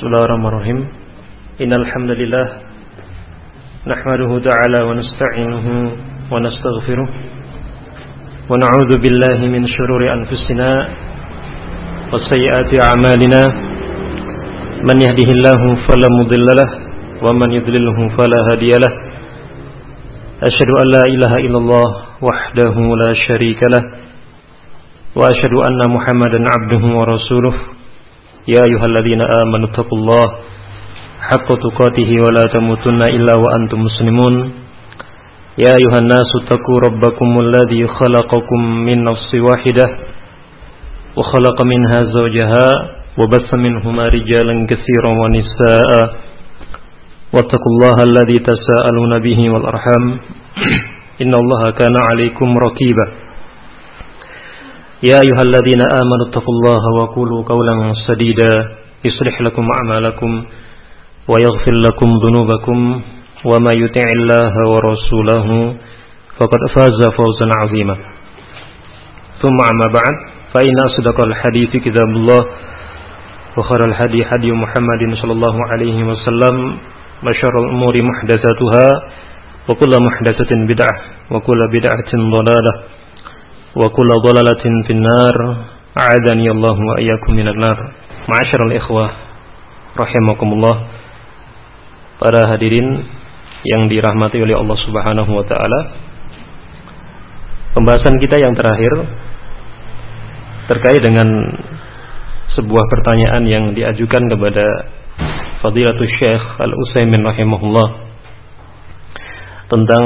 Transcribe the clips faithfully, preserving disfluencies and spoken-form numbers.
Bismillahirrahmanirrahim. Innal hamdalillah nahmaduhu ta'ala wa nasta'inuhu wa nastaghfiruh wa na'udzu billahi min shururi anfusina wa sayyiati a'malina. Man yahdihillahu fala mudhillalah wa man yudlilhu fala hadiyalah. Asyhadu an la ilaha illallah wahdahu la syarikalah wa asyhadu anna Muhammadan 'abduhu wa rasuluh. Ya ayyuhalladzina amanu taqullaha haqqa tuqatih wa la tamutunna illa wa antum muslimun. Ya ayyuhan nasu taqu rabbakumul ladzi khalaqakum min nafsin wahidah wa khalaqa minha zawjaha wa bassa minhuma rijalan katsiran wa nisaa'a wattaqullaha alladzi tasaaluna bihi wal arham innallaha kana 'alaikum raqiba. Ya ayyuhalladzina amanu taqullaha wa qulu qawlan sadida yuslih lakum a'malakum wa yaghfir lakum dhunubakum wa may yuti'illaha wa rasulahu faqad faza fawzan 'azima. Thumma amma ba'd, fa inna asdaqal hadithi kitabullah wa khairal hadi hadi Muhammadin sallallahu alaihi wasallam wa syarrul umuri muhdatsatuha wa kullu muhdatsatin bid'ah wa kullu bid'atin dhalalah wa kullu dhalalatin finnar. A'adani Allah wa iyyakum minan nar. Ma'asyiral ikhwah rahimakumullah, para hadirin yang dirahmati oleh Allah Subhanahu wa taala. Pembahasan kita yang terakhir terkait dengan sebuah pertanyaan yang diajukan kepada Fadilatul Syekh Al-Utsaimin rahimahullah tentang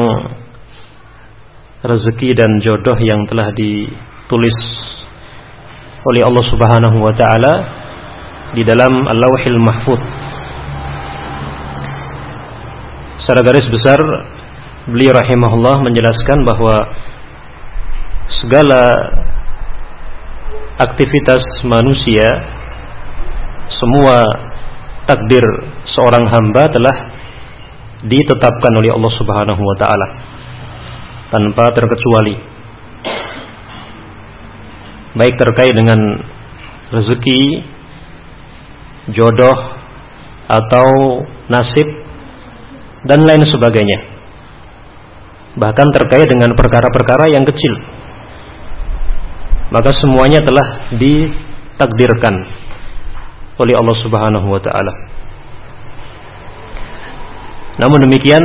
rezeki dan jodoh yang telah ditulis oleh Allah Subhanahu wa taala di dalam Al-Lauhil Mahfuz. Secara garis besar, beliau rahimahullah menjelaskan bahwa segala aktivitas manusia, semua takdir seorang hamba telah ditetapkan oleh Allah Subhanahu wa taala tanpa terkecuali, baik terkait dengan rezeki, jodoh, atau nasib dan lain sebagainya, bahkan terkait dengan perkara-perkara yang kecil, maka semuanya telah ditakdirkan oleh Allah Subhanahu wa taala. Namun demikian,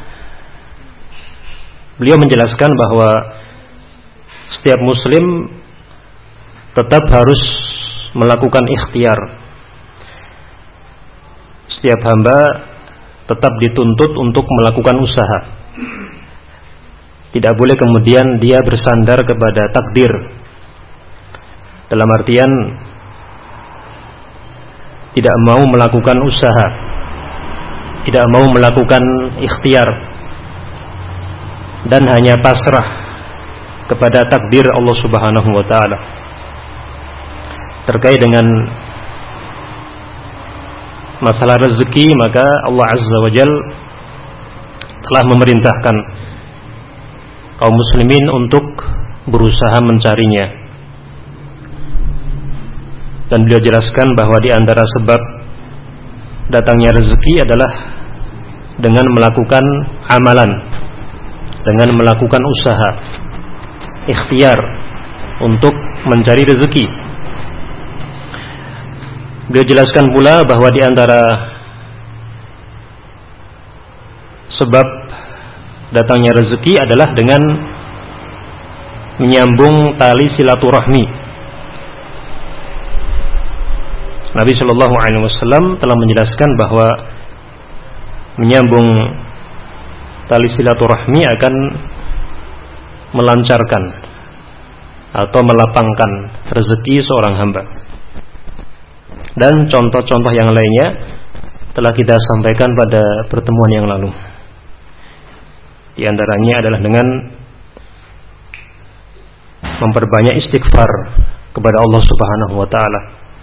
beliau menjelaskan bahwa setiap muslim tetap harus melakukan ikhtiar. Setiap hamba tetap dituntut untuk melakukan usaha. Tidak boleh kemudian dia bersandar kepada takdir, dalam artian tidak mau melakukan usaha, tidak mau melakukan ikhtiar, dan hanya pasrah kepada takdir Allah Subhanahu wa taala. Terkait dengan masalah rezeki, maka Allah Azza wa Jalla telah memerintahkan kaum muslimin untuk berusaha mencarinya. Dan beliau jelaskan bahwa di antara sebab datangnya rezeki adalah dengan melakukan amalan, dengan melakukan usaha, ikhtiar untuk mencari rezeki. Beliau jelaskan pula bahwa di antara sebab datangnya rezeki adalah dengan menyambung tali silaturahmi. Nabi Shallallahu Alaihi Wasallam telah menjelaskan bahwa menyambung tali silaturahmi akan melancarkan atau melapangkan rezeki seorang hamba. Dan contoh-contoh yang lainnya telah kita sampaikan pada pertemuan yang lalu. Di antaranya adalah dengan memperbanyak istighfar kepada Allah Subhanahu wa taala.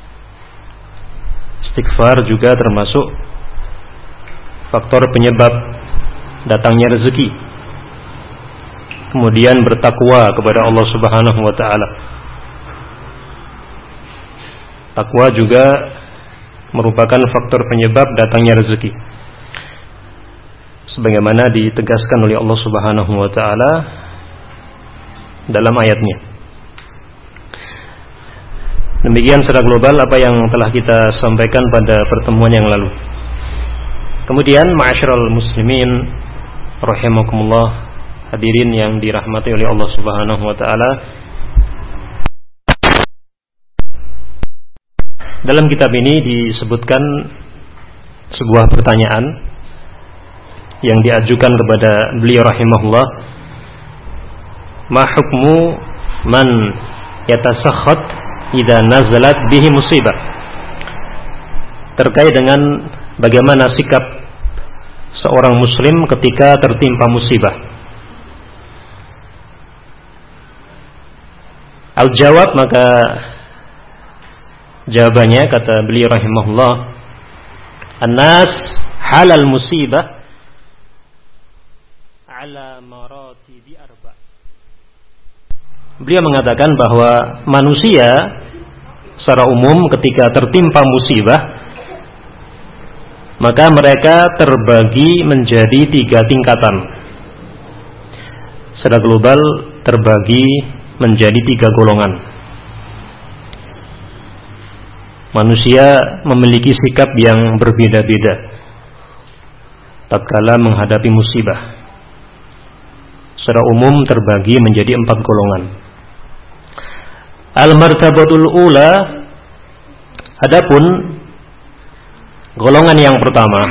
Istighfar juga termasuk faktor penyebab datangnya rezeki. Kemudian bertakwa kepada Allah Subhanahu wa taala. Takwa juga merupakan faktor penyebab datangnya rezeki, sebagaimana ditegaskan oleh Allah Subhanahu wa taala dalam ayatnya. Demikian secara global apa yang telah kita sampaikan pada pertemuan yang lalu. Kemudian ma'asyiral muslimin rahimakumullah, hadirin yang dirahmati oleh Allah Subhanahu wa taala, dalam kitab ini disebutkan sebuah pertanyaan yang diajukan kepada beliau rahimahullah. Ma hukmu man yatasakhat idza nazalat bihi musibah? Terkait dengan bagaimana sikap seorang muslim ketika tertimpa musibah. Al-jawab, maka jawabannya kata beliau rahimahullah, an-nas halal musibah ala maratibi arba. Beliau mengatakan bahwa manusia secara umum ketika tertimpa musibah, maka mereka terbagi menjadi tiga tingkatan. Secara global terbagi menjadi tiga golongan. Manusia memiliki sikap yang berbeda-beda tatkala menghadapi musibah. Secara umum terbagi menjadi empat golongan. Al-martabatul ula, adapun golongan yang pertama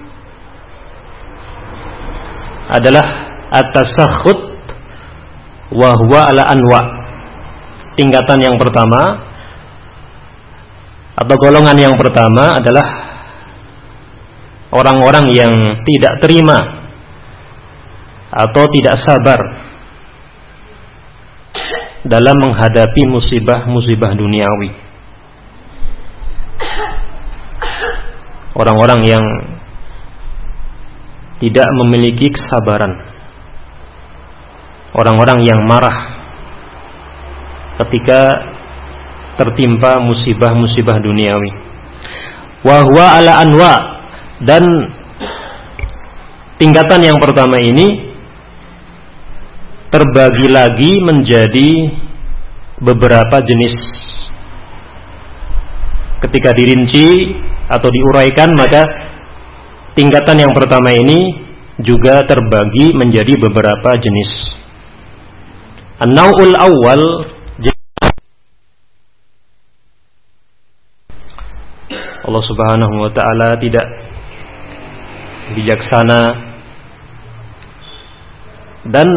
adalah at-tasakhut wa huwa ala anwa. Tingkatan yang pertama atau golongan yang pertama adalah orang-orang yang tidak terima atau tidak sabar dalam menghadapi musibah-musibah duniawi. Orang-orang yang tidak memiliki kesabaran, orang-orang yang marah ketika tertimpa musibah-musibah duniawi. Wa huwa ala anwa, dan tingkatan yang pertama ini terbagi lagi menjadi beberapa jenis. Ketika dirinci atau diuraikan, maka tingkatan yang pertama ini juga terbagi menjadi beberapa jenis. An-naw'ul awwal, Allah Subhanahu wa taala tidak bijaksana dan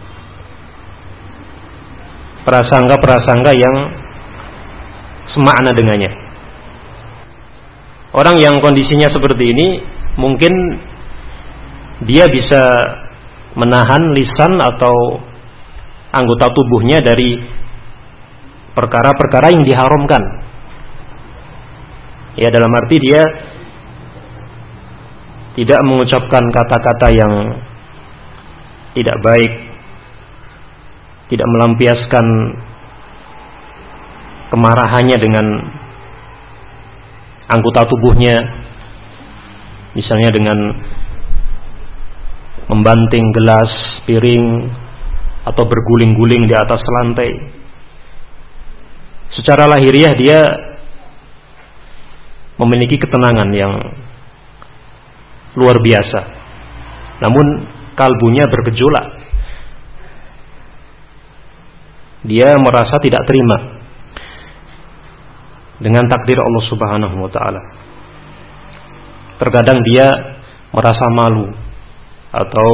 prasangka-prasangka yang semakna dengannya. Orang yang kondisinya seperti ini, mungkin dia bisa menahan lisan atau anggota tubuhnya dari perkara-perkara yang diharamkan. Ya, dalam arti dia tidak mengucapkan kata-kata yang tidak baik, tidak melampiaskan kemarahannya dengan anggota tubuhnya, misalnya dengan membanting gelas, piring, atau berguling-guling di atas lantai. Secara lahiriah dia memiliki ketenangan yang luar biasa, namun kalbunya bergejolak. Dia merasa tidak terima dengan takdir Allah Subhanahu wa taala. Terkadang dia merasa malu atau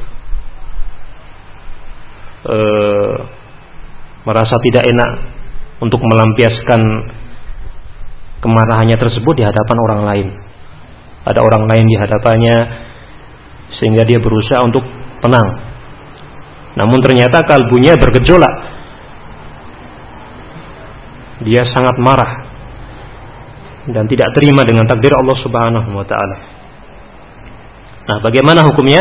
e, merasa tidak enak untuk melampiaskan kemarahannya tersebut di hadapan orang lain. Ada orang lain di hadapannya, sehingga dia berusaha untuk tenang. Namun ternyata kalbunya bergejolak. Dia sangat marah dan tidak terima dengan takdir Allah Subhanahu wa taala. Nah, bagaimana hukumnya?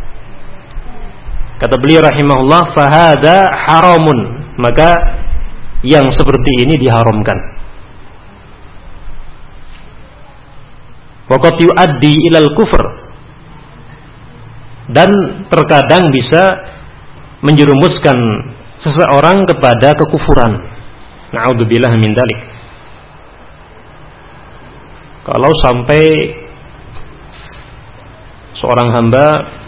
Kata beliau rahimahullah, fahada haramun, maka yang seperti ini diharamkan. wa qad yuaddi ilal kufr, dan terkadang bisa menjerumuskan seseorang kepada kekufuran. Na'udzubillah min dzalik. Kalau sampai seorang hamba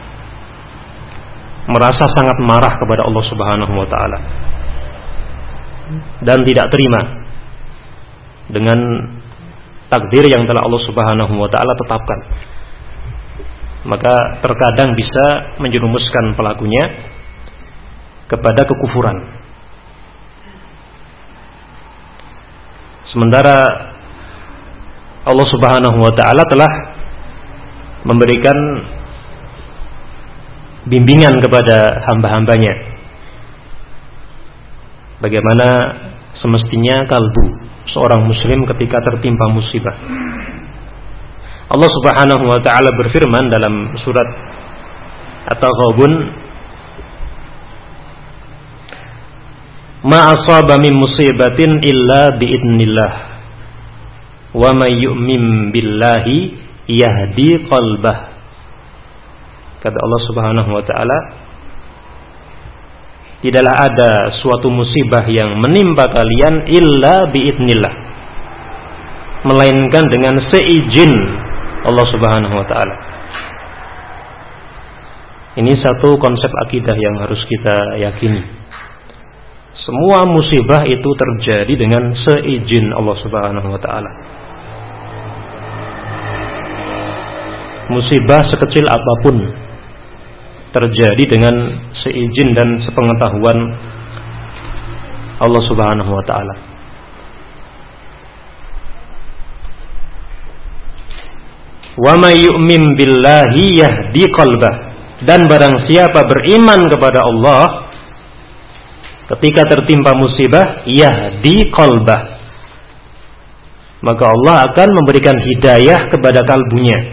merasa sangat marah kepada Allah Subhanahu wa taala dan tidak terima dengan takdir yang telah Allah Subhanahu wa taala tetapkan, maka terkadang bisa menjerumuskan pelakunya kepada kekufuran. Sementara Allah Subhanahu wa taala telah memberikan bimbingan kepada hamba-hambanya bagaimana semestinya kalbu seorang muslim ketika tertimpa musibah. Allah Subhanahu wa taala berfirman dalam surat At-Taghabun, ma asaba min musibatin illa biidznillah wa may yu'min billahi yahdi qalbah. Kata Allah Subhanahu wa taala, tidaklah ada suatu musibah yang menimpa kalian illa biidznillah, melainkan dengan seizin Allah Subhanahu wa taala. Ini satu konsep akidah yang harus kita yakini. Semua musibah itu terjadi dengan seizin Allah Subhanahu wa taala. Musibah sekecil apapun terjadi dengan seizin dan sepengetahuan Allah Subhanahu wa taala. Wa may yu'min billahi yahdi qalbah, dan barang siapa beriman kepada Allah ketika tertimpa musibah, yahdi qalbah, maka Allah akan memberikan hidayah kepada kalbunya,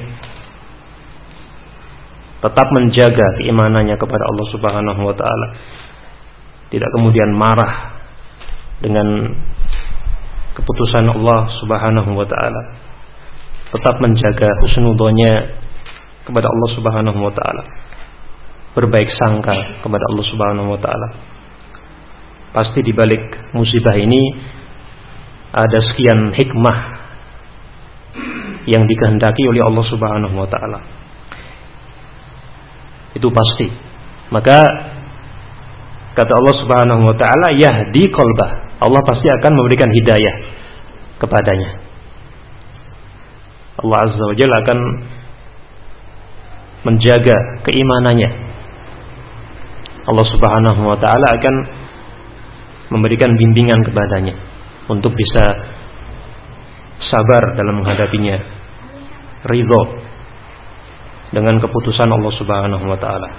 tetap menjaga keimanannya kepada Allah Subhanahu wa taala, tidak kemudian marah dengan keputusan Allah Subhanahu wa taala, tetap menjaga husnudzonnya kepada Allah Subhanahu wa taala, berbaik sangka kepada Allah Subhanahu wa taala. Pasti di balik musibah ini ada sekian hikmah yang dikehendaki oleh Allah Subhanahu wa taala. Itu pasti. Maka kata Allah Subhanahu wa taala, yahdi qalbah, Allah pasti akan memberikan hidayah kepadanya. Allah Azza wa Jalla akan menjaga keimanannya. Allah Subhanahu wa taala akan memberikan bimbingan kepadanya untuk bisa sabar dalam menghadapinya, ridho dengan keputusan Allah Subhanahu wa taala.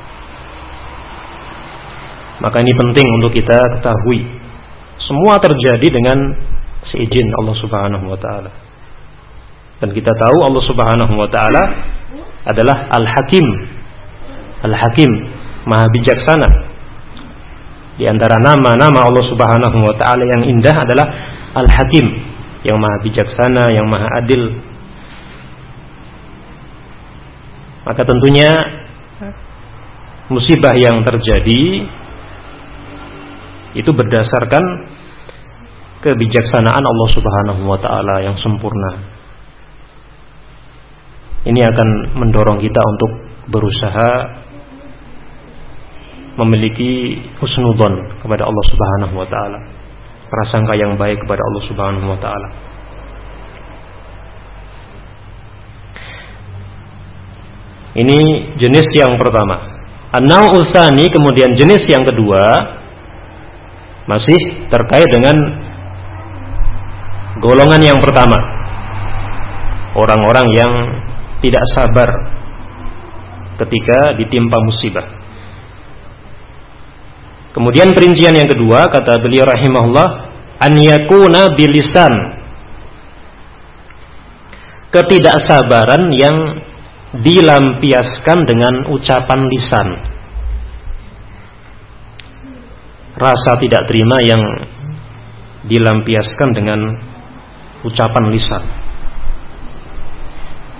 Maka ini penting untuk kita ketahui, semua terjadi dengan seizin Allah Subhanahu wa taala. Dan kita tahu Allah Subhanahu wa taala adalah Al-Hakim. Al-Hakim, Maha bijaksana. Di antara nama-nama Allah Subhanahu wa taala yang indah adalah Al-Hakim, yang Maha bijaksana, yang Maha adil. Maka tentunya musibah yang terjadi itu berdasarkan kebijaksanaan Allah Subhanahu wa taala yang sempurna. Ini akan mendorong kita untuk berusaha memiliki husnudzon kepada Allah Subhanahu wa taala, prasangka yang baik kepada Allah Subhanahu wa taala. Ini jenis yang pertama. An-naw'u tsani, kemudian jenis yang kedua masih terkait dengan golongan yang pertama, orang-orang yang tidak sabar ketika ditimpa musibah. Kemudian perincian yang kedua, kata beliau rahimahullah, an yakuna bilisan, ketidaksabaran yang dilampiaskan dengan ucapan lisan, rasa tidak terima yang dilampiaskan dengan ucapan lisan.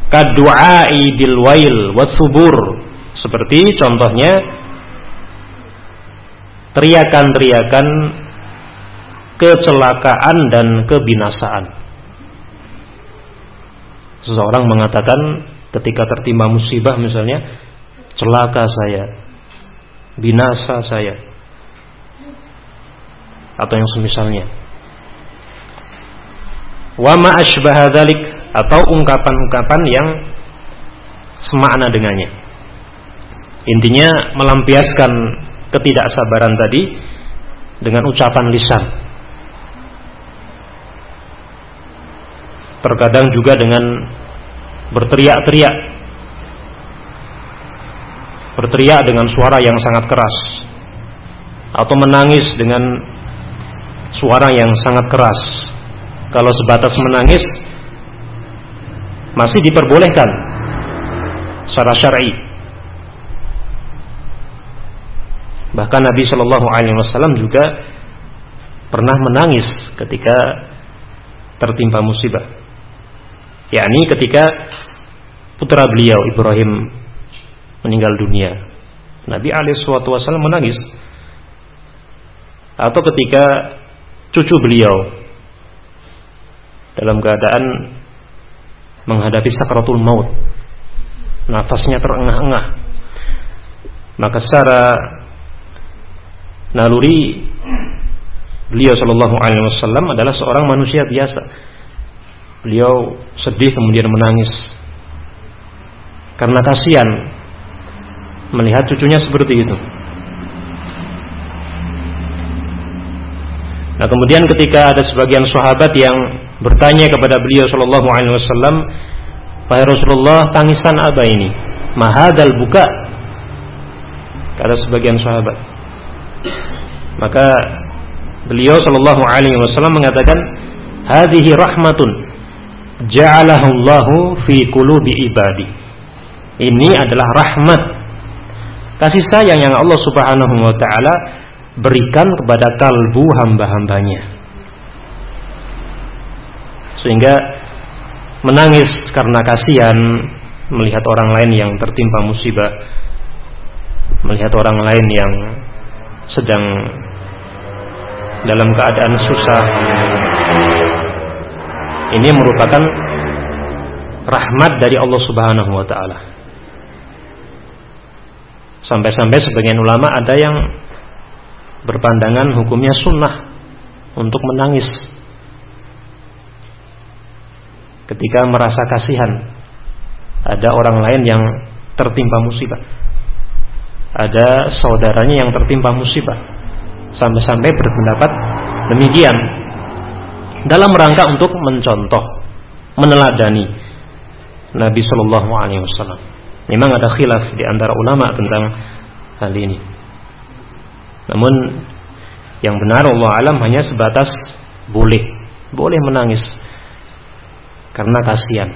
Kadu'ai bil wail wasubur, seperti contohnya teriakan-teriakan kecelakaan dan kebinasaan. Seseorang mengatakan ketika tertimpa musibah misalnya, celaka saya, binasa saya, atau yang semisalnya. Wa ma asbaha dzalik, atau ungkapan-ungkapan yang semakna dengannya. Intinya melampiaskan ketidaksabaran tadi dengan ucapan lisan. Terkadang juga dengan berteriak-teriak, berteriak dengan suara yang sangat keras, atau menangis dengan suara yang sangat keras. Kalau sebatas menangis masih diperbolehkan secara syar'i. Bahkan Nabi Shallallahu Alaihi Wasallam juga pernah menangis ketika tertimpa musibah, yakni ketika putra beliau Ibrahim meninggal dunia. Nabi alaihi wasallam menangis. Atau ketika cucu beliau dalam keadaan menghadapi sakratul maut, nafasnya terengah-engah, maka secara naluri beliau Shallallahu Alaihi Wasallam adalah seorang manusia biasa. Beliau sedih kemudian menangis karena kasihan melihat cucunya seperti itu. Nah, kemudian ketika ada sebagian sahabat yang bertanya kepada beliau Shallallahu Alaihi Wasallam, "Wahai Rasulullah, tangisan apa ini? Mahadal buka?" Kata sebagian sahabat. Maka beliau Shallallahu Alaihi Wasallam mengatakan, "Hadhihi rahmatun ja'alahu Allahu fi qulubi ibadi." Ini adalah rahmat, kasih sayang yang Allah Subhanahu wa taala berikan kepada kalbu hamba-hambanya, sehingga menangis karena kasihan melihat orang lain yang tertimpa musibah, melihat orang lain yang sedang dalam keadaan susah. Ini merupakan rahmat dari Allah Subhanahu wa taala. Sampai-sampai sebagian ulama ada yang berpandangan hukumnya sunnah untuk menangis ketika merasa kasihan ada orang lain yang tertimpa musibah, ada saudaranya yang tertimpa musibah. Sampai-sampai berpendapat demikian dalam rangka untuk mencontoh, meneladani Nabi Shallallahu Alaihi Wasallam. Memang ada khilaf di antara ulama tentang hal ini. Namun yang benar Allah alam hanya sebatas boleh, boleh menangis karena kasihan.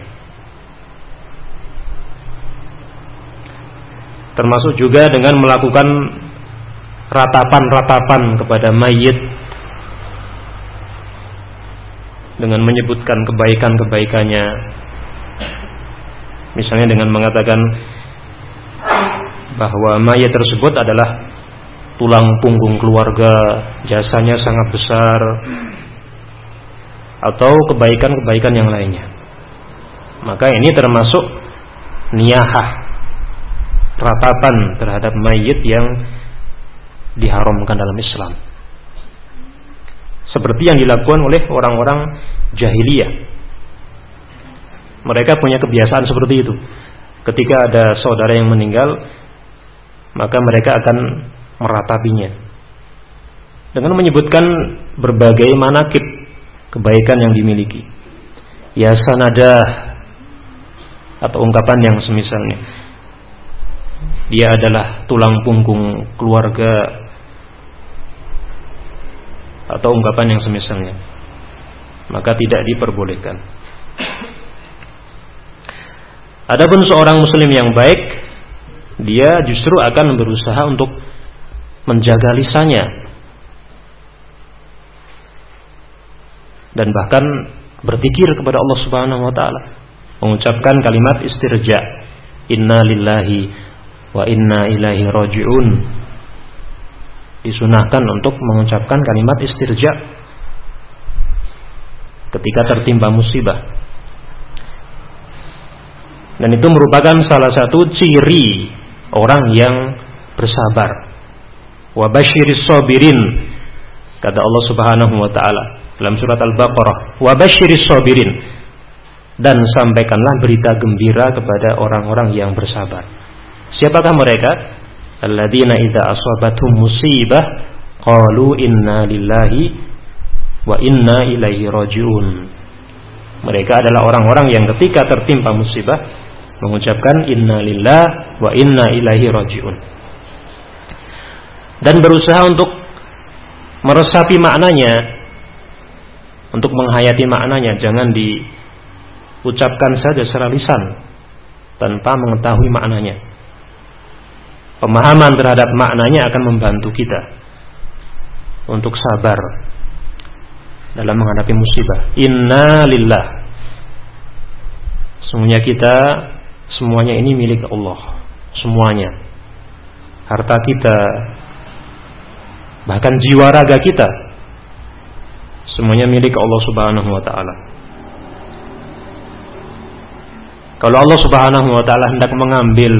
Termasuk juga dengan melakukan ratapan-ratapan kepada mayit, dengan menyebutkan kebaikan-kebaikannya. Misalnya dengan mengatakan bahwa mayit tersebut adalah tulang punggung keluarga, jasanya sangat besar, atau kebaikan-kebaikan yang lainnya. Maka ini termasuk niyahah, ratapan terhadap mayit yang diharamkan dalam Islam, seperti yang dilakukan oleh orang-orang jahiliyah. Mereka punya kebiasaan seperti itu. Ketika ada saudara yang meninggal, maka mereka akan meratapinya dengan menyebutkan berbagai manakib kebaikan yang dimiliki, ya sanadah, atau ungkapan yang semisalnya. Dia adalah tulang punggung keluarga, atau ungkapan yang semisalnya. Maka tidak diperbolehkan. Adapun seorang muslim yang baik, dia justru akan berusaha untuk menjaga lisannya, dan bahkan berzikir kepada Allah Subhanahu wa taala mengucapkan kalimat istirja. Inna lillahi wa inna ilaihi raji'un. Disunahkan untuk mengucapkan kalimat istirja ketika tertimpa musibah. Dan itu merupakan salah satu ciri orang yang bersabar. Wa basyiris sabirin, kata Allah Subhanahu wa taala dalam surat Al-Baqarah, wa basyiris sabirin, dan sampaikanlah berita gembira kepada orang-orang yang bersabar. Siapakah mereka? Alladzina idza asabatuhum musibah qalu inna lillahi wa inna ilaihi raji'un. Mereka adalah orang-orang yang ketika tertimpa musibah mengucapkan inna lillahi wa inna ilaihi raji'un, dan berusaha untuk meresapi maknanya, untuk menghayati maknanya. Jangan diucapkan saja secara lisan tanpa mengetahui maknanya. Pemahaman terhadap maknanya akan membantu kita untuk sabar dalam menghadapi musibah. Inna lillah, sesungguhnya kita semuanya ini milik Allah. Semuanya, harta kita, bahkan jiwa raga kita, semuanya milik Allah Subhanahu wa ta'ala. Kalau Allah Subhanahu wa ta'ala hendak mengambil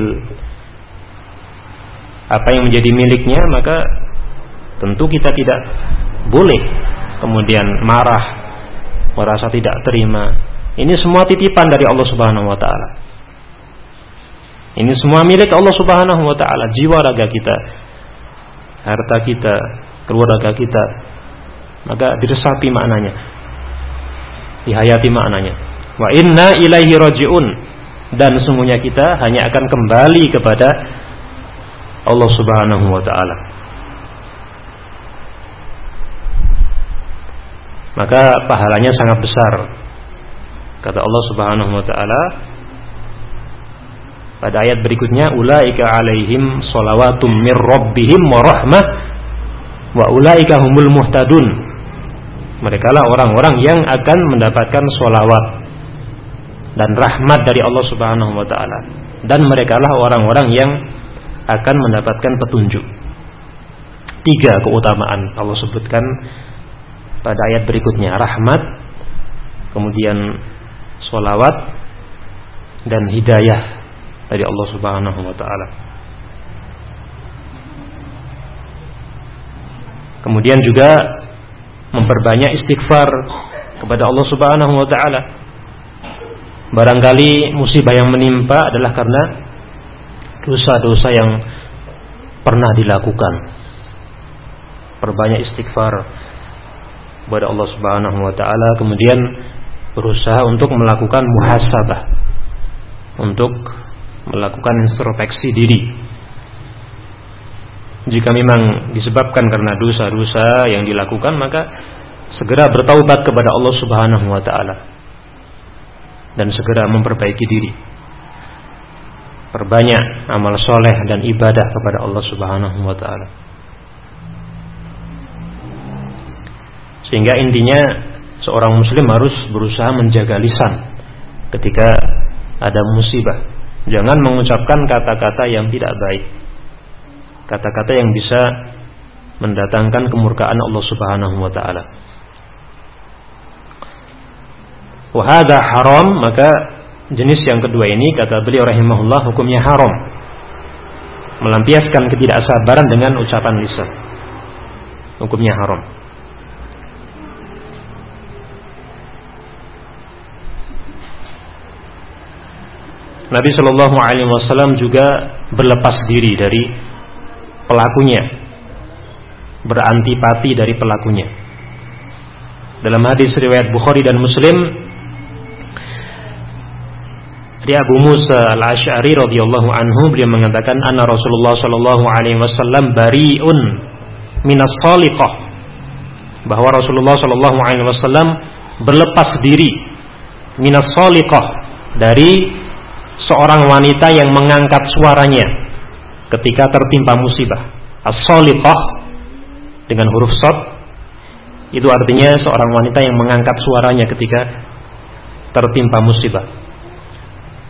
apa yang menjadi miliknya, maka tentu kita tidak boleh kemudian marah, merasa tidak terima. Ini semua titipan dari Allah Subhanahu wa ta'ala. Ini semua milik Allah Subhanahu wa ta'ala. Jiwa raga kita, harta kita, keluarga kita, maka diresapi maknanya, dihayati maknanya. Wa inna ilaihi raji'un, dan sungguhnya kita hanya akan kembali kepada Allah Subhanahu wa ta'ala. Maka pahalanya sangat besar. Kata Allah Subhanahu wa ta'ala pada ayat berikutnya, ulaika alaihim shalawatum mir rabbihim wa rahmah wa ulaika humul muhtadun. Mereka lah orang-orang yang akan mendapatkan sholawat dan rahmat dari Allah Subhanahu wa ta'ala, dan mereka lah orang-orang yang akan mendapatkan petunjuk. Tiga keutamaan Allah sebutkan pada ayat berikutnya, rahmat, kemudian sholawat, dan hidayah dari Allah Subhanahu wa ta'ala. Kemudian juga memperbanyak istighfar kepada Allah Subhanahu wa ta'ala. Barangkali musibah yang menimpa adalah karena dosa-dosa yang pernah dilakukan. Perbanyak istighfar kepada Allah Subhanahu wa ta'ala. Kemudian berusaha untuk melakukan muhasabah, untuk melakukan introspeksi diri. Jika memang disebabkan karena dosa-dosa yang dilakukan, maka segera bertaubat kepada Allah Subhanahu wa ta'ala dan segera memperbaiki diri. Perbanyak amal soleh dan ibadah kepada Allah Subhanahu wa ta'ala. Sehingga intinya seorang muslim harus berusaha menjaga lisan ketika ada musibah. Jangan mengucapkan kata-kata yang tidak baik, kata-kata yang bisa mendatangkan kemurkaan Allah Subhanahu wa ta'ala. Wa hadza haram, maka jenis yang kedua ini, kata beliau rahimahullah, hukumnya haram. Melampiaskan ketidaksabaran dengan ucapan lisan, hukumnya haram. Nabi Shallallahu Alaihi Wasallam juga berlepas diri dari pelakunya, berantipati dari pelakunya. Dalam hadis riwayat Bukhari dan Muslim dari Abu Musa Al-Asy'ari radhiyallahu anhu, beliau mengatakan, anna Rasulullah Shallallahu Alaihi Wasallam bari'un minas saliqah, bahwa Rasulullah Shallallahu Alaihi Wasallam berlepas diri minas saliqah, dari seorang wanita yang mengangkat suaranya ketika tertimpa musibah. As-saliqah dengan huruf shad itu artinya seorang wanita yang mengangkat suaranya ketika tertimpa musibah.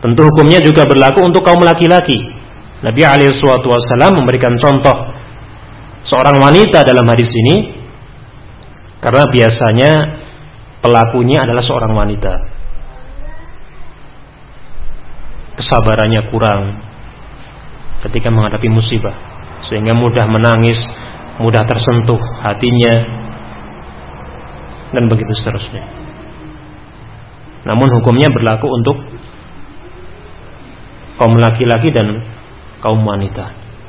Tentu hukumnya juga berlaku untuk kaum laki-laki. Nabi alaihi wasallam memberikan contoh seorang wanita dalam hadis ini, karena biasanya pelakunya adalah seorang wanita. Kesabarannya kurang ketika menghadapi musibah, sehingga mudah menangis, mudah tersentuh hatinya, dan begitu seterusnya. Namun hukumnya berlaku untuk kaum laki-laki dan kaum wanita.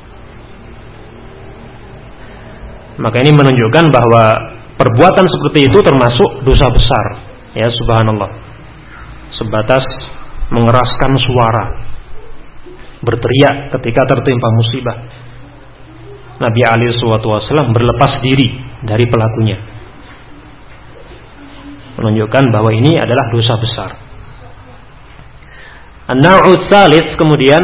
Maka ini menunjukkan bahwa perbuatan seperti itu termasuk dosa besar. Ya subhanallah. Sebatas mengeraskan suara, berteriak ketika tertimpa musibah. Nabi alaihi wasallam berlepas diri dari pelakunya, menunjukkan bahwa ini adalah dosa besar. An-naw'u tsalits, kemudian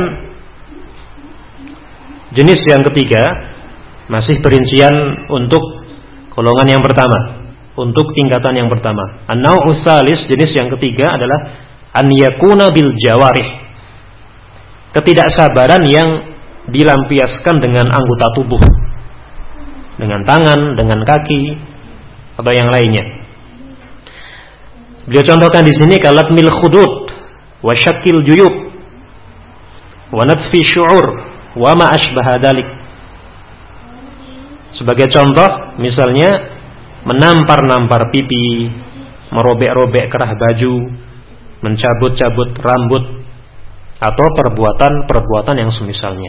jenis yang ketiga, masih perincian untuk golongan yang pertama, untuk tingkatan yang pertama. An-naw'u tsalits, jenis yang ketiga adalah an yakuna bil jawarih, ketidaksabaran yang dilampiaskan dengan anggota tubuh, dengan tangan, dengan kaki, atau yang lainnya. Beliau contohkan di sini kalatmil khudud wa syakil juyub wa natfi syu'ur wa ma asbaha dalik. Sebagai contoh, misalnya menampar-nampar pipi, merobek-robek kerah baju, mencabut-cabut rambut, atau perbuatan-perbuatan yang semisalnya.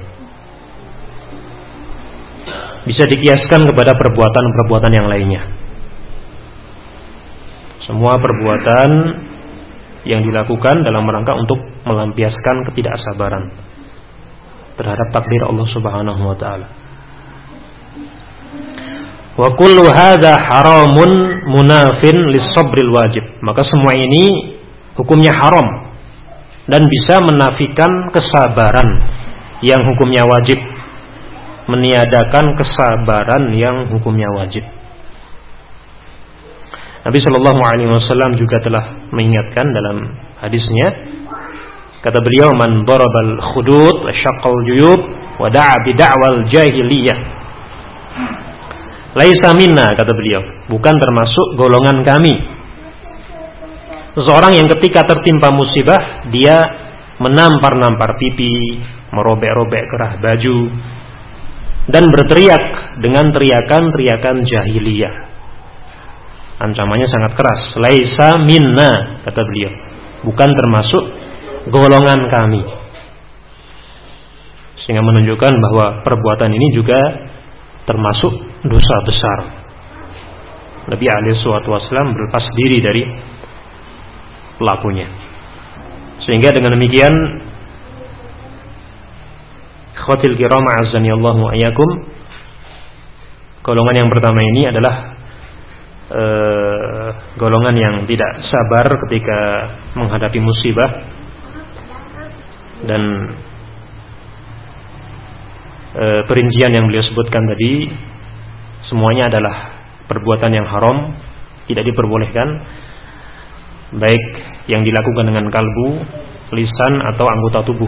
Bisa dikiaskan kepada perbuatan-perbuatan yang lainnya. Semua perbuatan yang dilakukan dalam rangka untuk melampiaskan ketidaksabaran terhadap takdir Allah Subhanahu wa taala. Wa kullu hadza haramun munafin lis-sabril wajib. Maka semua ini hukumnya haram dan bisa menafikan kesabaran yang hukumnya wajib, meniadakan kesabaran yang hukumnya wajib. Nabi Shallallahu Alaihi Wasallam juga telah mengingatkan dalam hadisnya, kata beliau, man darabal khudud wa syaqqal juyub wa da'a bi da'wal jahiliyah laisa minna, kata beliau, bukan termasuk golongan kami. Seseorang yang ketika tertimpa musibah dia menampar-nampar pipi, merobek-robek kerah baju, dan berteriak dengan teriakan-teriakan jahiliyah. Ancamannya sangat keras. Laisa minna, kata beliau, bukan termasuk golongan kami. Sehingga menunjukkan bahwa perbuatan ini juga termasuk dosa besar. Nabi alaihi wasallam berlepas diri dari pelakunya. Sehingga dengan demikian, ikhwatil kiram a'azzanillahu wa iyyakum, golongan yang pertama ini adalah uh, golongan yang tidak sabar ketika menghadapi musibah, dan uh, perincian yang beliau sebutkan tadi semuanya adalah perbuatan yang haram, tidak diperbolehkan, baik yang dilakukan dengan kalbu, lisan, atau anggota tubuh.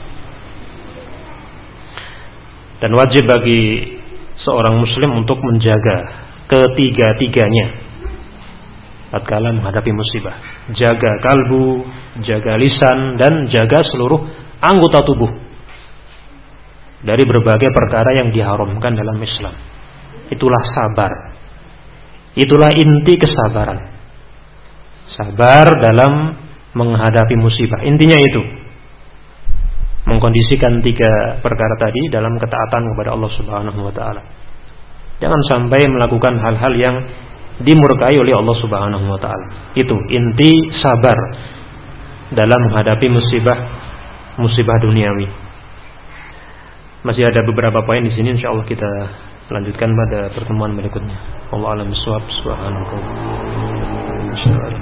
Dan wajib bagi seorang muslim untuk menjaga ketiga-tiganya tatkala menghadapi musibah. Jaga kalbu, jaga lisan, dan jaga seluruh anggota tubuh dari berbagai perkara yang diharamkan dalam Islam. Itulah sabar. Itulah inti kesabaran. Sabar dalam menghadapi musibah. Intinya itu, mengkondisikan tiga perkara tadi dalam ketaatan kepada Allah Subhanahu wa taala. Jangan sampai melakukan hal-hal yang dimurkai oleh Allah Subhanahu wa taala. Itu inti sabar dalam menghadapi musibah musibah duniawi. Masih ada beberapa poin di sini, insyaallah kita lanjutkan pada pertemuan berikutnya. Wallahu a'lam bishawab. Subhanallahi.